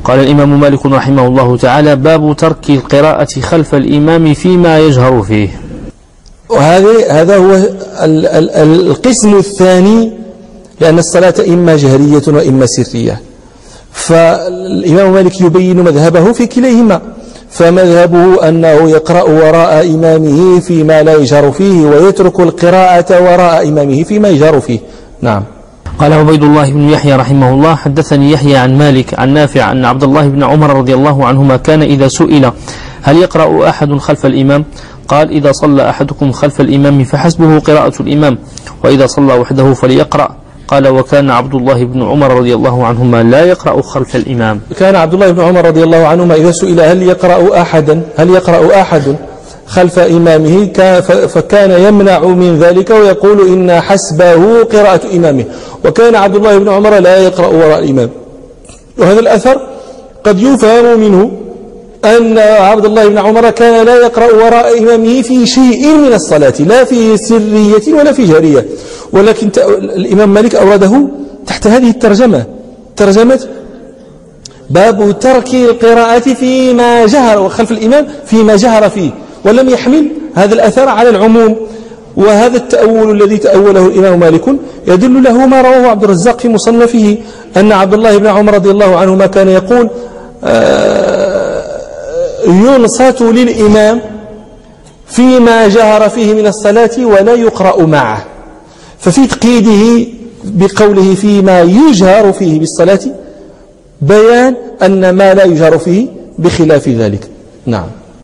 قال الإمام مالك رحمه الله تعالى: باب ترك القراءة خلف الإمام فيما يجهر فيه. هذا هو القسم الثاني، لأن الصلاة إما جهرية وإما سرية، فالإمام مالك يبين مذهبه في كليهما. فمذهبه أنه يقرأ وراء إمامه فيما لا يجهر فيه، ويترك القراءة وراء إمامه فيما يجهر فيه. نعم. قال عبيد الله بن يحيى رحمه الله: حدثني يحيى عن مالك عن نافع أن عبد الله بن عمر رضي الله عنهما كان إذا سئل هل يقرأ أحد خلف الإمام قال: إذا صلى أحدكم خلف الإمام فحسبه قراءة الإمام، وإذا صلى وحده فليقرأ. قال: وكان عبد الله بن عمر رضي الله عنهما لا يقرأ خلف الإمام. كان عبد الله بن عمر رضي الله عنهما إذا سئل هل يقرأ أحد خلف إمامه فكان يمنع من ذلك ويقول إن حسبه قراءة إمامه، وكان عبد الله بن عمر لا يقرأ وراء الإمام. وهذا الأثر قد يفهم منه أن عبد الله بن عمر كان لا يقرأ وراء إمامه في شيء من الصلاة، لا في سرية ولا في جهرية، ولكن الإمام مالك أورده تحت هذه الترجمة، ترجمة باب ترك القراءة فيما جهر خلف الإمام فيما جهر فيه، ولم يحمل هذا الأثر على العموم. وهذا التأول الذي تأوله الإمام مالك يدل له ما رواه عبد الرزاق في مصنفه أن عبد الله بن عمر رضي الله عنهما كان يقول: ينصت للإمام فيما جهر فيه من الصلاة ولا يقرأ معه. ففي تقييده بقوله فيما يجهر فيه بالصلاة بيان أن ما لا يجهر فيه بخلاف ذلك. نعم.